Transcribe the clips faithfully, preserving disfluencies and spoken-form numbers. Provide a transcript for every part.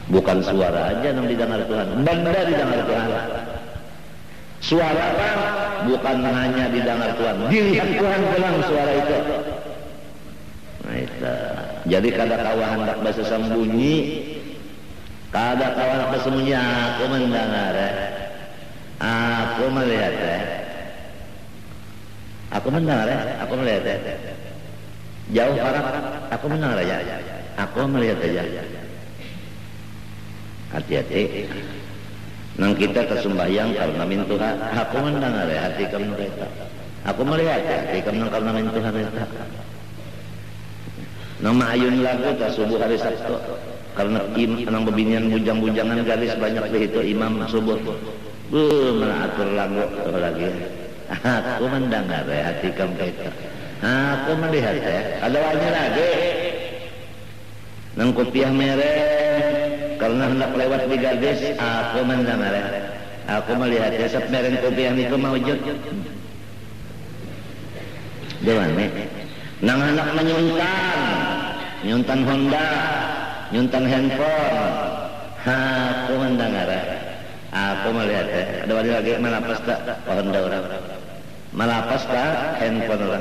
Bukan suara aja yang didengar Tuhan, benda didengar Tuhan. Suara apa? Bukan hanya didengar Tuhan, dilihat Tuhan pulang suara itu. Nah itu. Jadi kada kawa hendak bahasa sembunyi, kada kawa hendak bersembunyi. Aku mendengar, aku melihat, aku mendengar, aku melihat. Jauh parah, aku mendengar aja, aku melihat aja. Hati-hati. Nang kita tersembahyang karena min Tuhan, aku mendengar ya hati kamu mereka. Aku melihat ya hati kamu karena min Tuhan mereka. Nama ayun lagu tak subuh hari Sabtu karena im nang bebinian bujang-bujangan garis banyak begitu imam subuh. Bu melatur lagu lagi. Aku mendengar ya hati kamu mereka. Aku melihat ya. Ada wajah lagi. Nang kopiah merah. Karena hendak lewat di gadis, aku mendengar, aku melihat jasad mereng kopi yang itu mewujud. Dewan nih, nang hendak menyuntan, nyuntan Honda, nyuntan handphone, aku mendengar, aku melihat. Ada wajah lagi malapas tak Honda orang, malapas tak handphone orang.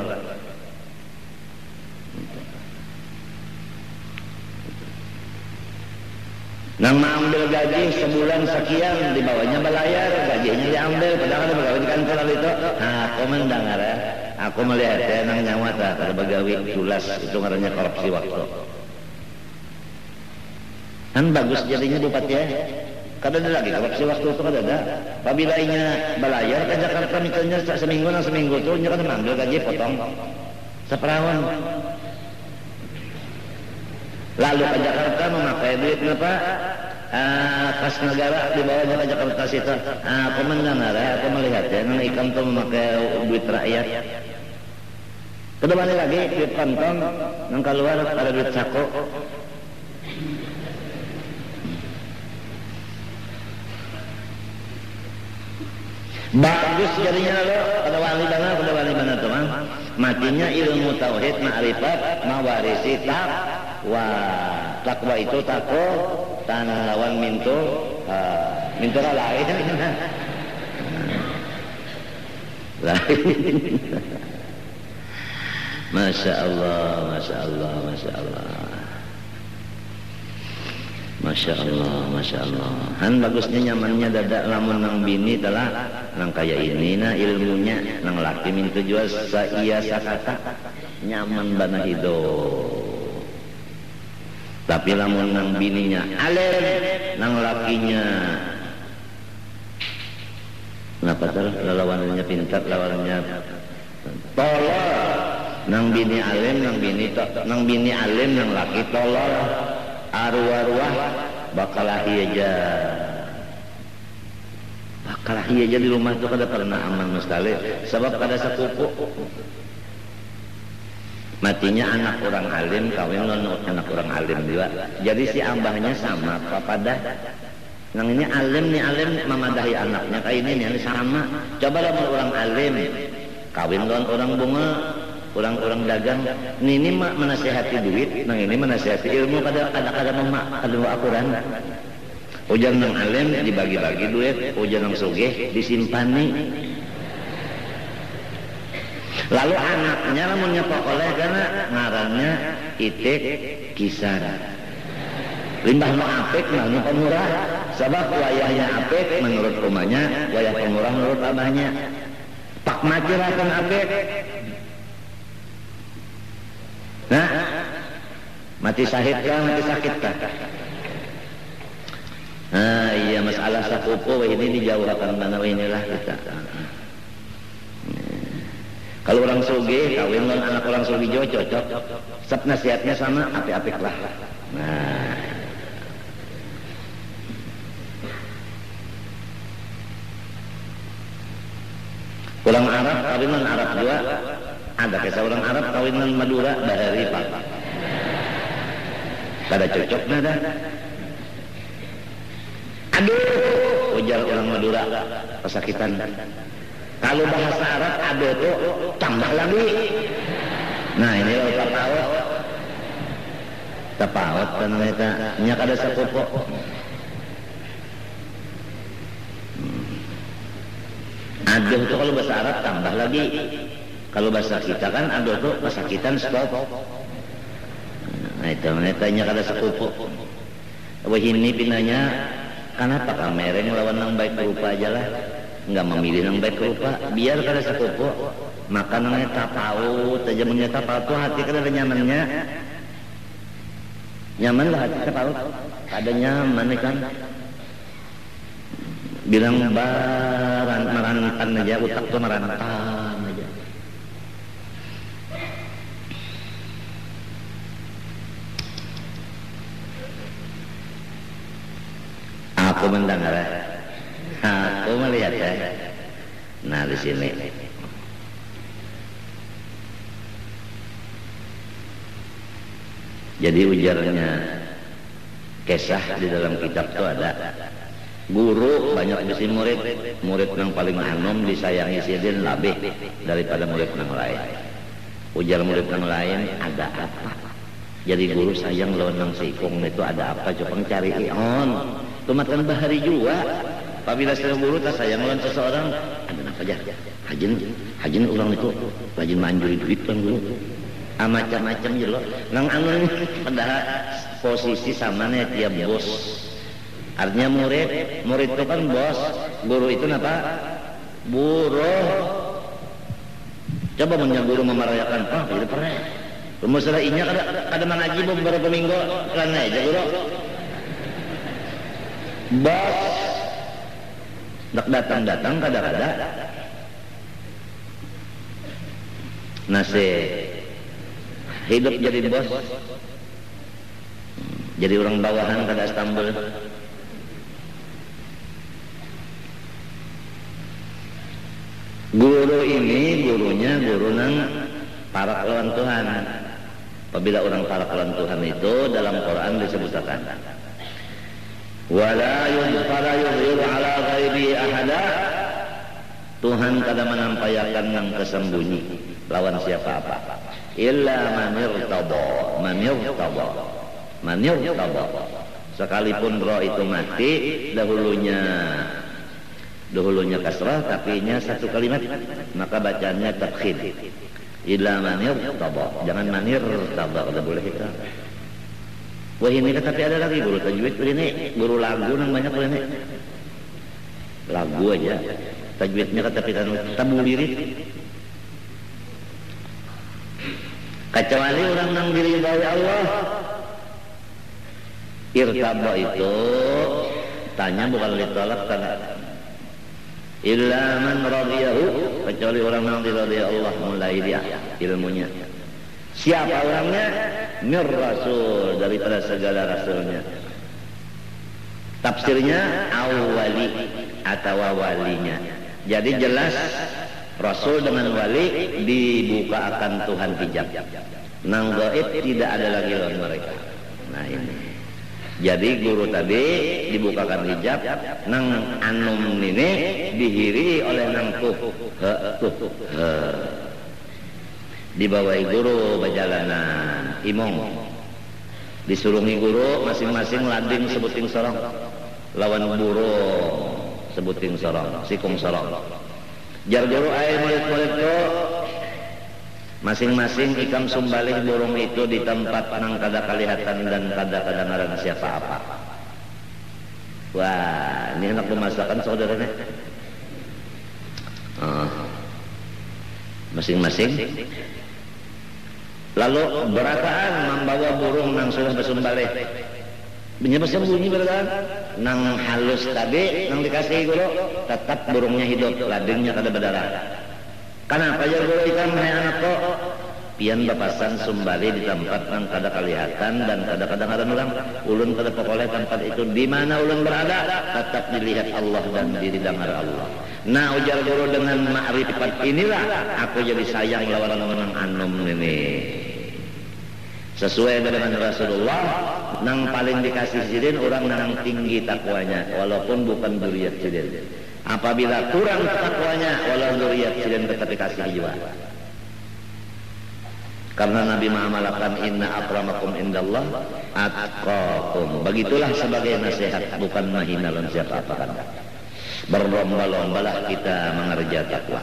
Nang mengambil gaji sebulan sekian, dibawanya belayar, gajinya diambil, padahal ada pegawai di kantor itu. Nah, aku mendengar ya, aku melihat ya, nang nyawa tak ada pegawai tulas, itu ngarannya korupsi waktu. Kan bagus jadinya bupati ya, kada ada lagi korupsi waktu itu kada ada. Apabila-nya belayar ke Jakarta misalnya seminggu nang seminggu itu, nya kan mengambil gaji potong seperawan. Lalu ke Jakarta memakai duit apa? Uh, kas negara dibawanya ke Jakarta situ. Uh, aku mendengar, ya, aku melihat ya, nang ikam tuh memakai duit rakyat. Kedepannya lagi duit kantong, nang keluar ada duit sako. Bagus jadinya lo, ada wali mana, ada wali mana teman. Matinya ilmu tauhid, ma'rifat, mawarisi tak. Wah, takwa itu takwa tan lawan mintu uh, mintu lain lain. Masya Allah, Masya Allah, Masya Allah, Masya Allah, Masya Allah. Han bagusnya nyamannya dadak lamun nang bini telah nang kaya ini nah ilmunya nang laki mintu jual sa iya sakata nyaman bana hidup. Tapi lamun nang bininya alim, nang lakinya kenapa terus lawannya pintar, lawannya tolol. Nang bini alim, nang bini to, nang bini alim, nang laki tolol. Arwah-arwah bakal aja, bakal aja di rumah tuh kada pernah aman sekali, sebab kada sepupu. Matinya anak orang alim kawin dengan anak orang alim juga. Jadi si abahnya sama papada. Nang ini alim nih alim memadahi anaknya kayak ini nih sama. Coba lah orang alim kawin dengan orang bunga, orang-orang dagang. Ini mah menasihati duit, nang ini menasihati ilmu kada kada kada memak kada akuran. Ujar nang alim dibagi-bagi duit, ujar nang sugih disimpani. Lalu anaknya lamunnya pokoleh karena ngarannya itik kisar. Limbah no apik mah no pemurah. Sebab wayahnya apik menurut rumahnya, wayah pemurah menurut abahnya. Pak majirakan apik. Nah, mati syahid kah, mati sakit kah? Nah, iya masalah sakupu ini dijauhkan mana inilah kita. Kalau orang sugih kawin dengan anak orang sugih jo cocok. Sep nasihatnya sama, apik-apik lah. Nah, orang Arab kawin dengan Arab juga. Ada kisah orang Arab kawin dengan Madura dari Pak. Kada cocok nada. Aduh, ujar orang Madura kesakitan. Kalau bahasa Arab ada tuh tambah lagi. Nah ini lo tahu. tapaot kan eta nya kada sakupo. Aduh itu kalau bahasa Arab tambah lagi. Kalau bahasa kita kan aduh tuh kesakitan stop. Nah itu nya kada sakupo. Wah ini pinanya kenapa kamereng lawan nang baik rupa aja lah. Enggak memilih nang baik rupa biar kada sakupo. Maka nangnya tapaut aja punya tapaut tuh hati kada ada nyamannya. Nyaman lah hati tapaut. Ada nyaman kan. Bilang baran marantan aja utak tuh marantan aja. Aku mendengar, aku melihat ya. Nah di sini. Jadi ujarnya kisah di dalam kitab itu ada guru banyak bisi murid, murid yang paling anom disayangi sidin lebih daripada murid yang lain. Ujar murid yang lain ada apa? Jadi guru sayang lawan nang sikung itu ada apa? Coba cari ion. Tumatkan bahari juga. Apabila seorang guru tak sayang lawan seseorang, ada apa aja? Hajin, hajin orang itu rajin manjuri duit kan guru. Ah, macam-macam je lo. Nang anu padahal posisi samanya tiap bos. Artinya murid, murid itu kan bos, guru itu apa? Buruh. Coba punya guru memerayakan, ah, tidak pernah. Masalah inya kada kada mengaji beberapa minggu karena aja guru. Bos dak datang-datang kada-kada. Nasi hidup jadi bos, jadi orang bawahan kada Istanbul. Guru ini gurunya guru nang para lawan Tuhan. Apabila orang para lawan Tuhan itu dalam Quran disebutkan wala yuzfara yuzhiru ala ghaibi ahada. Tuhan kada menampayakan yang kesembunyi lawan siapa apa. Illa manir tabo, manir tabo, manir tabo. Sekalipun roh itu mati, dahulunya, dahulunya kasrah, tapi nya satu kalimat, maka bacanya tafkhim. Illa manir tabo, jangan manir tabo, udah boleh kita. Wah ini kan tapi ada lagi guru tajwid ini, guru lagu nang banyak ini. Lagu aja, tajwidnya kata kita tabu lirik. Kecuali orang yang diridhai Allah. Irtaba itu tanya bukan ditolak karena illa man radiyahu, kecuali orang yang diridhai Allah mulai dia ilmunya. Siapa orangnya? Mir rasul, daripada segala rasulnya. Tafsirnya awali atau walinya. Jadi jelas Rasul dengan wali dibuka akan Tuhan hijab. Nang gaib tidak ada lagi lawan mereka. Nah ini. Jadi guru tadi dibukakan hijab, nang anum ini dihiri oleh nang tuh, tuh, dibawai guru berjalanan, imong, disurungi guru masing-masing lading sebuting sorong, lawan burung sebuting sorong, sikung sorong. Jar guru air murid-murid itu masing-masing ikam sumbalih burung itu di tempat nang kada kalihatan dan kada kadengaran siapa apa. Wah, ini anak pemasakan saudaranya. Uh, masing-masing. Lalu berataan membawa burung nang sudah bersumbalih. Bunyi bersembunyi berkan, nang halus tadi, nang dikasih guru, tetap burungnya hidup, ladingnya kada berdarah. Kenapa ya guru ikan hai anakku? Pian bapasan sumbali di tempat nang kada kelihatan dan kada kadang-kadang orang ulun kada pokoleh tempat itu di mana ulun berada tetap dilihat Allah dan didengar Allah. Nah ujar guru dengan makrifat inilah aku jadi sayang lawan orang anum ini. Sesuai dengan Rasulullah nang paling dikasih sidin orang nang tinggi takwanya walaupun bukan dzurriyyat sidin. Apabila kurang takwanya walau dzurriyyat sidin tetap dikasih juga. Karena Nabi mengamalkan inna akramakum indallah atqakum. Begitulah sebagai nasihat, bukan menghina lawan siapa apa kan. Berlomba-lombalah kita mengerja takwa.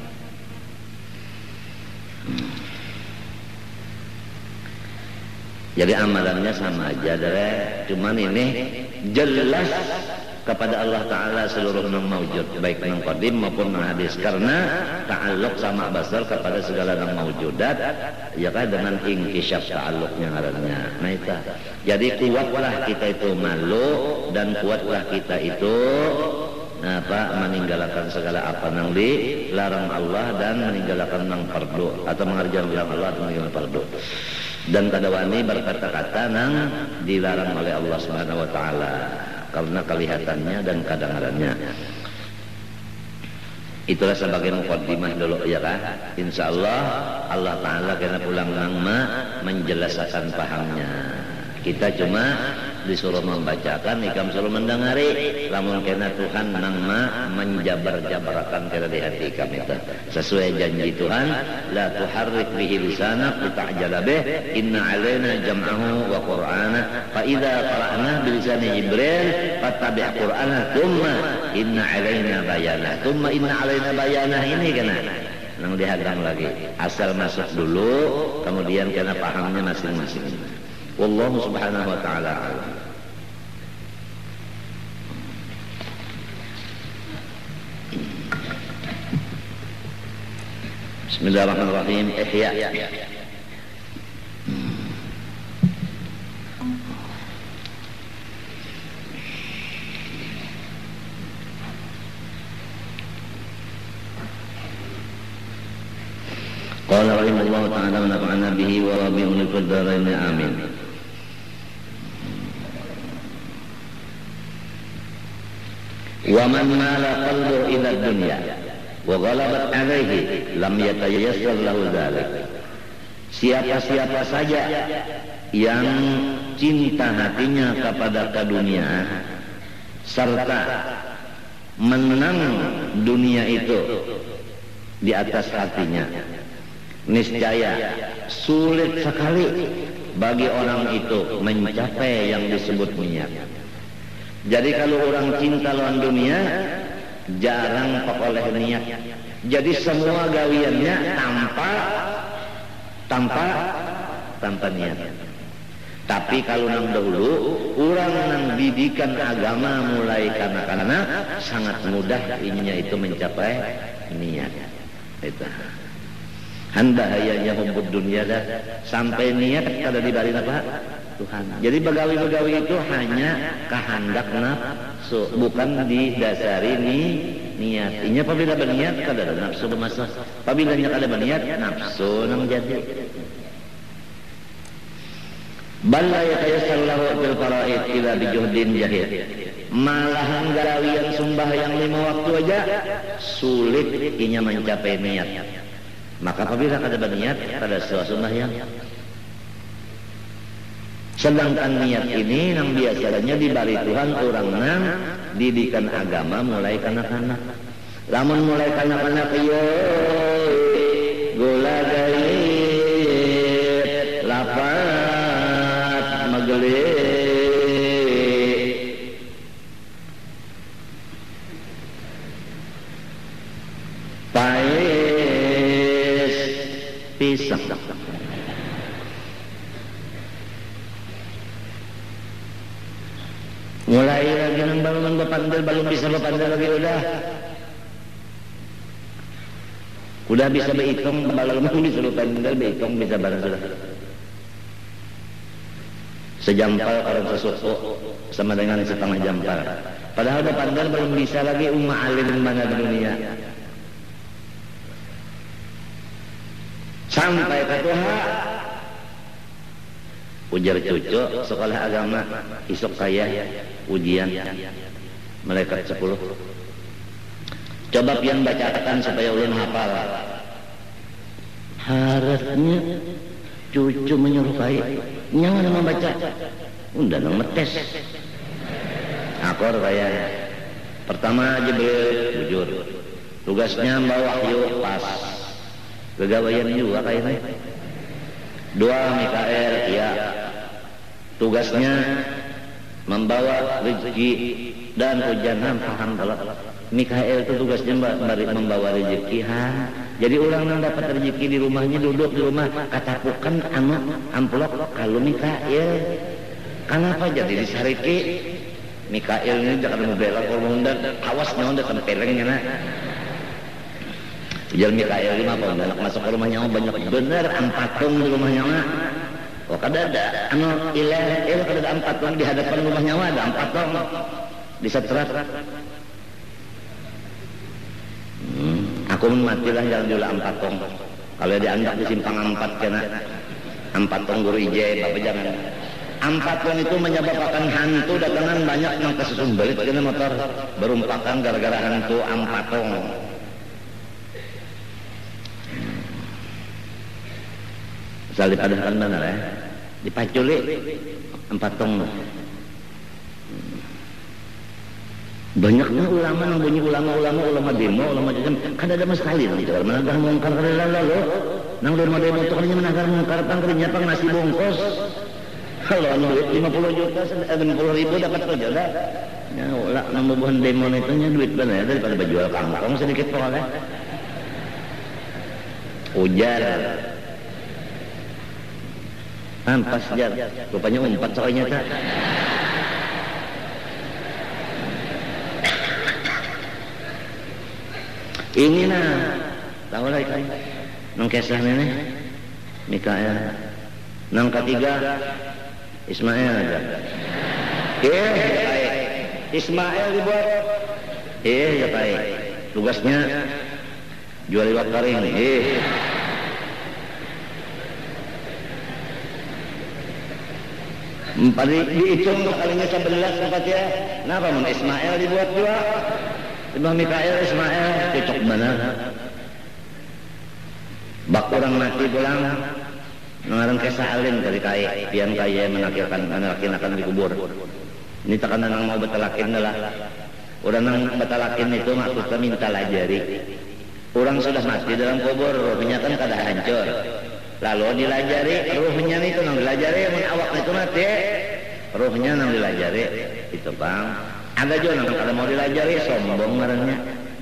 Hmm. Jadi amalannya sama aja, dere. Cuman ini jelas kepada Allah Ta'ala seluruh nang maujud, baik nang qadim maupun nang hadis, karena ta'alluq sama basar kepada segala nang maujudat ya kan, dengan ingkisyaf ta'alluqnya ngarannya. Nah itu jadi kuatlah kita itu malu, dan kuatlah kita itu apa meninggalkan segala apa nang dilarang Allah, dan meninggalkan nang fardu atau mengerjakan larang Allah atau meninggalkan fardu, dan kada wani berkata-kata nang dilarang oleh Allah Subhanahu wa taala karena kelihatannya dan kedengarannya. Itulah sebagai mukaddimah dulu ya kan. Insyaallah Allah Ta'ala kena pulang nama menjelaskan pahamnya. Kita cuma disuruh membacakan, ikam suruh mendengari. Lamun kena Tuhan nama menjabar-jabarkan kena di hati kami itu. Sesuai janji Tuhan, la tuharrik bihi lisanak lita'jala bih, inna alaina jam'ahu wa qur'ana, fa idza qara'na bi lisani Jibril fattabi' qur'ana, thumma inna alaina bayana. Thumma inna alaina bayana ini kena nang dihadang lagi. Asal masuk dulu, kemudian kena pahamnya masing-masing. Wallahu subhanahu wa ta'ala a'lam. Bismillahirrahmanirrahim. Ihya. Qala rahimahullah ta'ala wa nafa'ana bihi wa rabi'un fid dharain amin. Wa man mala qalbuhu ila dunya wa ghalabat alaihi lam yatayassar lahu dzalik. Siapa-siapa saja yang cinta hatinya kepada dunia serta menang dunia itu di atas hatinya, niscaya sulit sekali bagi orang itu mencapai yang disebut niat. Jadi kalau orang cinta lawan dunia jarang oleh niat. Jadi semua gawiannya tanpa tanpa tanpa niat. Tapi kalau nang dahulu orang nang didikan agama mulai kanak-kanak sangat mudah ininya itu mencapai niat. Itu. Han bahayanya hubbud dunia dah sampai niat kada dibalik apa? Tuhan. Jadi begawi-begawi itu hanya kehendak nafsu, bukan didasari ni niat. Inya apabila berniat kada ada nafsu bermasalah. Apabila nya kada berniat nafsu nang jadi. Balla yatayassar lahu fil faraid ila bijuhdin jahid. Malahan gawi yang sembahyang lima waktu aja sulit inya mencapai niat. Maka apabila kada berniat kada sembahyang. Sedangkan niat ini yang biasanya dibari Tuhan orang nang didikan agama mulai kanak-kanak. Lamun mulai kanak-kanak yo gula gaib lapat mageli pais pisang. Mulai lagi nang balon berpandel, balon bisa berpandel lagi udah. Udah bisa berhitung, balon bisa berpandel, berhitung bisa barang sudah. Sejampal orang sesuatu sama dengan setengah jampal. Padahal berpandel belum bisa lagi umma alim mana dunia. Sampai ke Tuhan. Ujar cucu sekolah agama isok kaya ujian malaikat sepuluh. Coba pian bacakan supaya ulun hafal. Harusnya cucu menyerupai jangan membaca undang nang metes akor kaya pertama Jibril bujur tugasnya bawa wahyu pas kegawaian juga kayaknya Dua, Mikael, ya, tugasnya membawa rezeki dan hujanan. Paham kalau Mikael itu tugasnya membawa rezeki. Ha, jadi orang yang dapat rezeki di rumahnya duduk di rumah katapukan anu amplop kalau Mikael. Kenapa jadi disariki? Mikael ini jangan membela korban dan awas nyawa dan tempelengnya nak. Ujar Mikael lima tahun anak masuk ke rumahnya banyak bener ampatung di rumahnya nak. Oh kada ada anu ilah ilah kada ada ampatung di hadapan rumahnya ada ampatung di setrat. Hmm, aku matilah jalan dulu ampatung. Kalau diandak di simpang empat kena ampatung guru ije bapak jangan. Ampatung itu menyebabkan hantu datangan banyak yang kesusun belit kena motor berumpakan gara-gara hantu ampatung. Misal dipadahkan benar ya, dipaculi ampatung. Banyaknya ulama yang bunyi ulama-ulama ulama demo ulama macam kan ada mas sekali nanti kalau menagar mungkar kada lalu nang demo demo itu kan menagar mungkar pang kerja pang nasi bungkus kalau anu lima puluh juta enam puluh ribu dapat kerja dah ya ulah nang bubuhan demo itu nya duit benar daripada berjual kangkong sedikit boleh ujar ampas jar rupanya umpat soalnya tak. Ini nah, tahu lah ikan, nang kisah ini, Mikael, nang ketiga, Ismail aja. Eh, Ismail dibuat, eh ya baik, tugasnya jual iwak kering, eh. Empat dihitung kalinya sebelas tempat ya, kenapa mun Ismail dibuat dua? Ibn Mikael Ismail cocok mana? Bak orang mati pulang mengarang kisah alim dari kaya pian kaya menakirkan menakirkan dikubur. Ini takkan nang mau betalakin lah. Orang nang betalakin itu maksudnya minta lajari. Orang sudah mati dalam kubur, rohnya kan kada hancur. Lalu dilajari, rohnya itu nang dilajari, mun awak itu mati, rohnya nang dilajari itu bang. Ada juga nang kalau mau dilajari sombong ngarannya.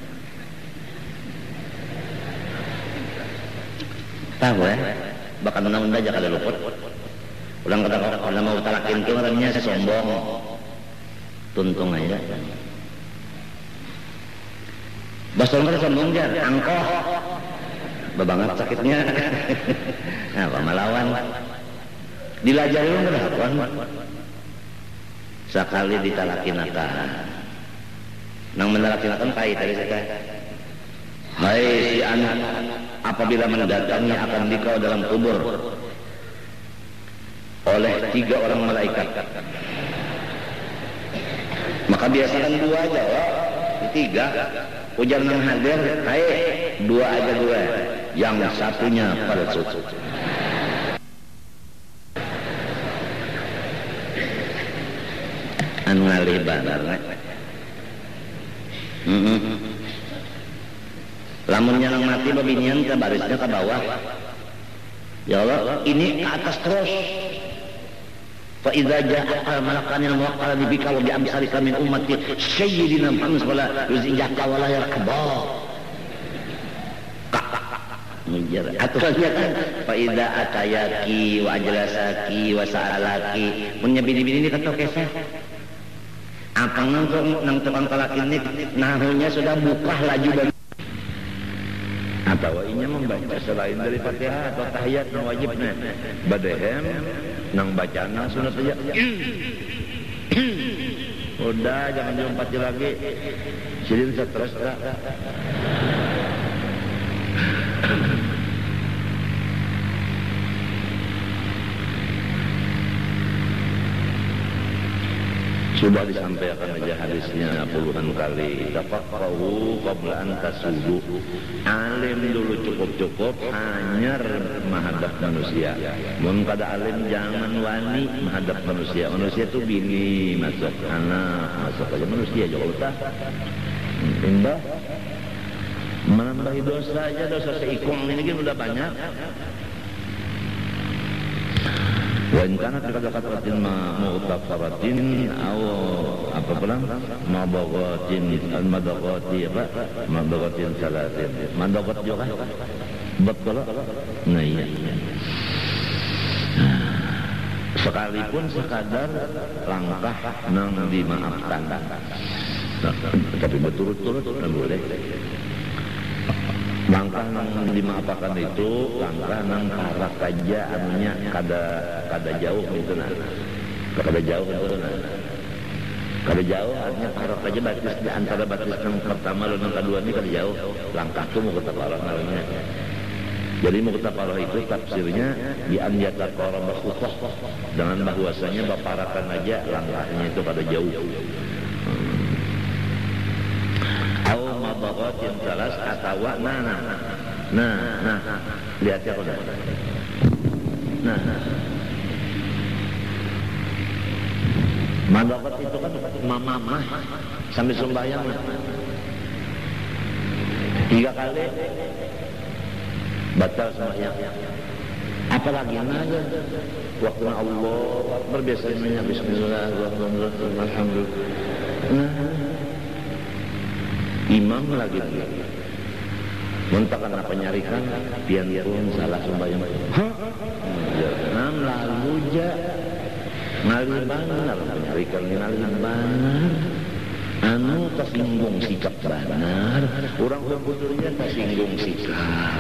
Tahu ya? Bahkan undang-undang aja kada luput. Ulang kata kalau mau talakin itu ngarannya sombong. Tuntung aja. Bastol kada sombong jar, angkoh. Bebangat sakitnya. Nah, pemalawan. Dilajari lu berapa? Sekali ditalakinakan nang mentalakinakan pahit tadi saya hai si anak apabila mendatangi akan dikau dalam kubur oleh tiga orang malaikat maka biasakan dua aja wah tiga ujar nang hadir hai dua aja dua yang satunya palsu. Anu ngalih benar mm-hmm. Lamunnya nang mati babinian ke barisnya ke bawah ya Allah ini ke atas terus fa idza ja'a malakanil muwakkal bika wa bi amsalika min ummati sayyidina Muhammad sallallahu alaihi wasallam yuzijaka wa la yarqaba ngejar aturannya kan fa idza atayaki wa ajlasaki wa sa'alaki punya bini-bini ini kata kisah apa nang nang tukang talak ini nahunya sudah buka laju dan atau inya membaca selain dari Fatihah atau tahiyat nang wajibnya badehem nang bacaan nang sunat aja udah jangan diumpati lagi silin stres tak sudah disampaikan aja hadisnya puluhan kali tafaqahu qabla an tasudu alim dulu cukup-cukup hanyar menghadap manusia mun kada alim jangan wani menghadap manusia manusia itu bini masuk anak masuk aja manusia juga utah pindah menambahi dosa aja dosa seikung ini kan udah banyak Wa in kana kata-katain mu'tabaratin aw apa bilang mabaghatin al-madghati apa madghatin salatin madghat juga betul. Nah iya. Sekalipun sekadar langkah nang dimaafkan. Nah, tapi berturut-turut kan boleh. Langkah nang dimaafkan itu langkah nang karak aja anunya kada kada jauh gitu nah. Kada jauh gitu nah. Kada jauh artinya karak aja batis di antara batis yang pertama dan yang kedua ini kada jauh. Langkah itu mau kita parah namanya. Jadi mau kita parah itu tafsirnya di an yataqarraba khutuh dengan bahwasanya baparakan aja langkahnya itu kada jauh. Au mabaghatin salas atawa nah nah nah nah lihat ya udah nah mabaghat itu kan mamamah sambil sembahyang tiga kali batal sembahyang apalagi aja waktu Allah berbiasanya bismillahirrahmanirrahim alhamdulillah nah imam lagi mentakan apa nyarikan pian pun salah sembahyang nam lalu ja ngalih banar nyarikan ngalih banar anu tersinggung sikap banar orang sebetulnya tersinggung sikap.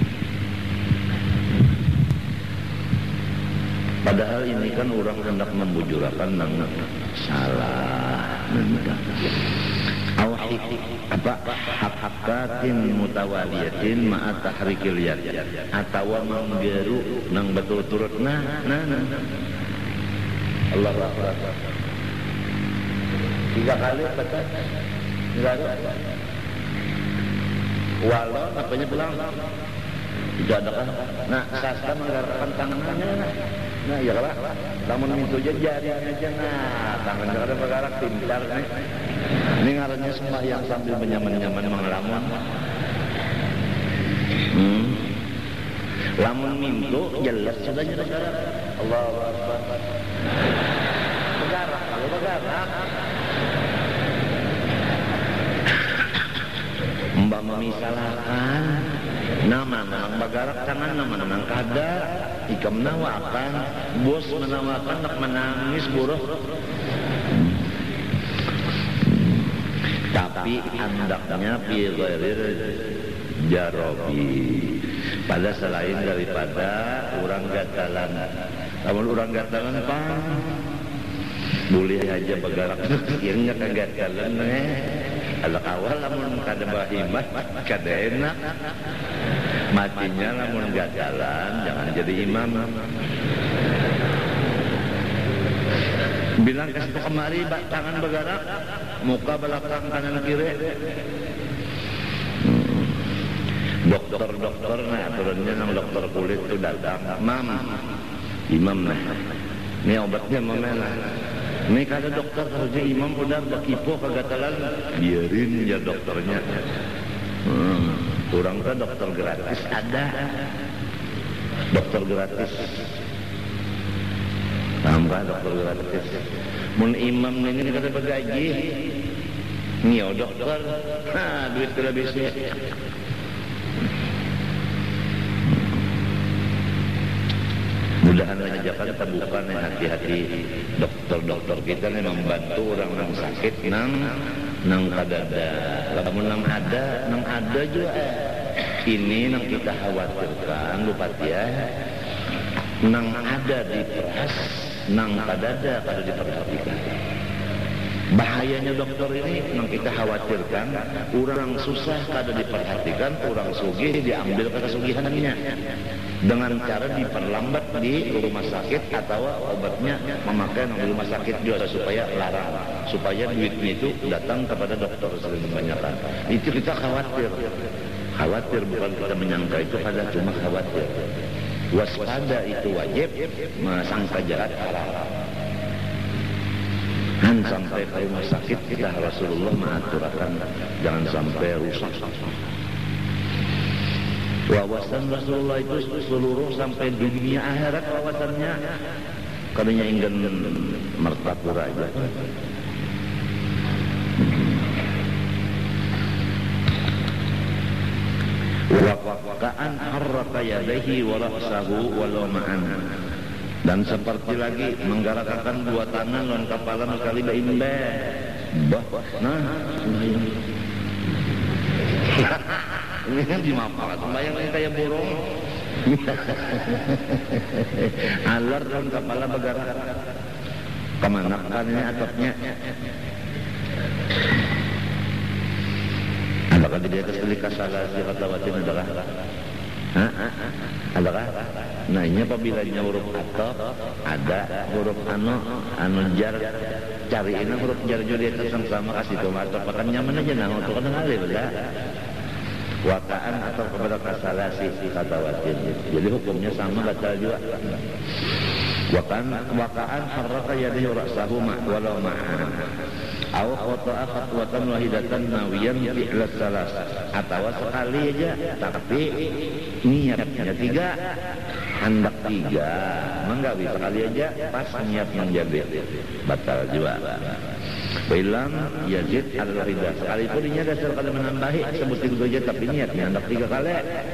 Padahal ini kan orang hendak membujurakan nang salah mendak awhid apa hak-hakatin mutawaliyatin ma'at tahrikil yad atawa manggeru nang betul turut nah nah nah Allah Akbar tiga kali betul enggak ada walau apanya pulang tidak ada kan nah sasta menggerakkan tangannya nah ya lah namun mintu aja jari aja nah tangannya ada bergerak pintar nih ini ngarannya sembahyang sambil menyaman-nyaman mengelamun hmm. Lamun mintu jelas sudah jelas Allahu Akbar bergerak kalau bergerak mbak memisalkan nama nang bergerak tangan nama nang kada ikam menawakan bos menawakan nak menangis buruh tapi andaknya fi ghairil jarobi pada selain daripada orang gatalan namun orang gatalan pak boleh aja bergerak akhirnya kegatalan eh ala awal namun kada bahimah kada enak matinya namun gatalan jangan jadi imam bilang ke situ kemari tangan bergerak muka belakang kanan kiri dokter-dokter nah turunnya nang dokter kulit itu datang mam imam nah ini obatnya memang ini kada dokter kerja imam udah bekipo kegatalan biarin ya dokternya hmm. Kurang ke dokter gratis ada dokter gratis tambah dokter gratis mun imam ini kada bergaji nio dokter ha duit kada bisa mudahan aja Jakarta bukan yang hati-hati dokter-dokter kita nih membantu orang yang sakit nang nang kadada lamun nang ada nang ada juga ini nang kita khawatirkan bupati ya nang ada di peras nang kadada kada diperhatikan bahayanya dokter ini nang kita khawatirkan orang susah kada diperhatikan orang sugih diambil kesugihannya dengan cara diperlambat di rumah sakit atau obatnya memakai di rumah sakit juga supaya larang supaya duitnya itu datang kepada dokter sering kebanyakan itu kita khawatir khawatir bukan kita menyangka itu pada cuma khawatir waspada itu wajib sangka jahat halal dan sampai ke rumah sakit kita Rasulullah mengaturkan jangan sampai rusak Wawasan Rasulullah itu seluruh sampai dunia akhirat wawasannya. Karena ingin mertapura aja. Waqa'an harraka yadaihi wa ra'sahu walau ma'an. Dan seperti lagi menggerakkan dua tangan lawan kepala sekali baimbe. Bah, nah, ini kan dimaafkan, bayangin kayak burung. Alar dan kepala bergerak. Kemana kan ini atapnya? Adakah di atas delik salah si katawatin adakah? Hah? Adakah? Nah ini apabila huruf atap ada huruf anu anu jar cariin huruf jar juga di atas sama kasih tuh atap akan nyaman aja nah untuk kena ngalih betul. Wakaan atau kepada kasalasi kata watin. Jadi hukumnya sama batal juga. Wakaan wakaan harraka yadihi ra'sahu ma walau ma'an. Aw khata'a khatwatan wahidatan nawiyan fi'lat salas. Atau sekali aja tapi niatnya tiga. Hendak tiga. Menggawi sekali aja pas niat menjadi batal juga. Bilang yazid al-ridah sekalipun ini dasar kali menambahi sebut itu aja tapi niatnya hendak tiga kali.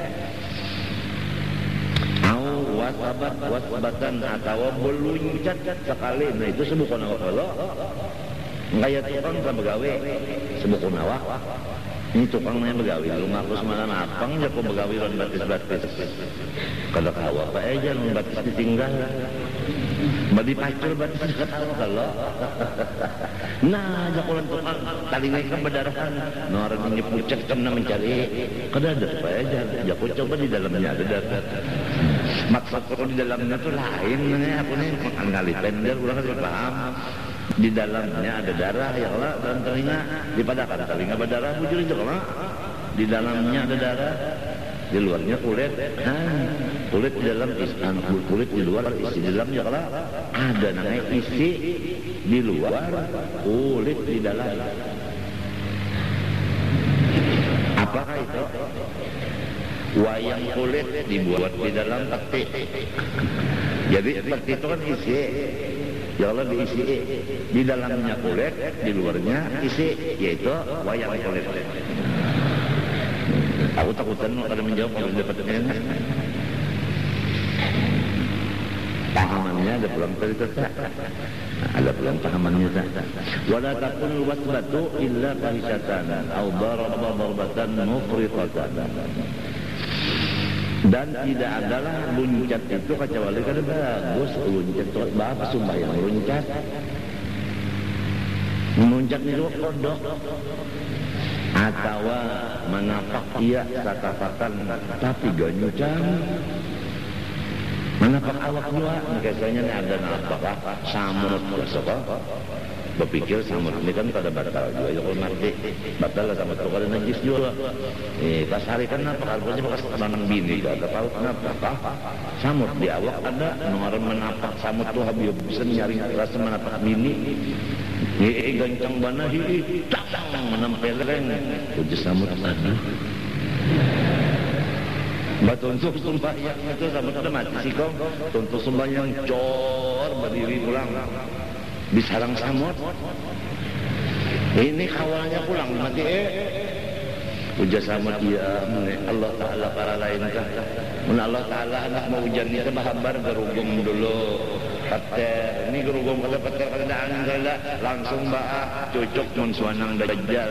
Au wasabat wasbatan atau beluncat sekali. Nah itu sebukun awak kalau ngaya tukang ke begawe sebukun awak. Ini tukangnya begawe lu ngaku semalam apang ya kok begawe lawan batis-batis. Kada kawa apa aja lawan batis ditinggal. Badi pacul batis ketawa kalau. Nah, jakulan tukang talingai ke bedarahan. Nah, orang ini pucet kena mencari. Kada ada apa aja. Jakul coba di dalamnya ada darah. Maksud kalau di dalamnya tuh lain. Aku nih makan kali pendel, ulang kan paham. Di dalamnya ada darah ya Allah dan telinga dipadakan telinga berdarah bujur itu kalau di dalamnya ada darah di luarnya kulit nah, kulit di dalam isan kulit di luar isi di dalam ya kalau ada namanya isi di luar kulit di dalam apakah itu wayang kulit dibuat di dalam peti jadi peti itu kan isi ya Allah diisi di dalamnya kulit, di luarnya isi, yaitu wayang kulit. Aku takutan kalau menjawab kalau dapatnya. Pahamannya ada peluang tadi tak? Ada peluang pahamannya tak? Wala takun wasbatu illa fahisatan, au daraba darbatan mufritatan. Dan tidak adalah luncat itu kecuali kada bagus luncat itu bapak sumpah yang luncat luncat itu kodok atau menapak ia katakan tapi ganyucan menapak awak dua biasanya ada napak samut besok berpikir samut ini kan pada batal juga ya kalau mati batal lah sama tukar najis juga eh pas hari kan apa harusnya bekas tanam bini gak tahu kenapa samut di awak ada orang menapak samut tuh habis bisa nyari rasa menapak bini eh gancang bana hihi tak menempeleng uji samut aduh batu untuk sembahyang itu samut udah mati sih kong untuk sembahyang cor berdiri pulang di sarang samut ini kawalnya pulang mati eh ujar samut ya Allah Ta'ala para lain kah mun Allah Ta'ala anak mau hujan itu bahabar gerugum dulu peter ini gerugum kalau peter kada anggal langsung baa cocok mun suanang dajjal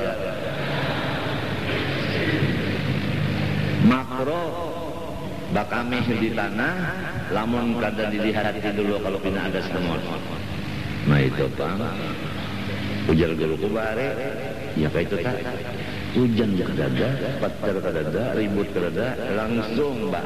makro bakami di tanah lamun kada dilihat dulu kalau pina ada semut. Nah itu Pak ujar guru kubare ya kayak itu tak hujan kadada pacar kadada ribut kadada langsung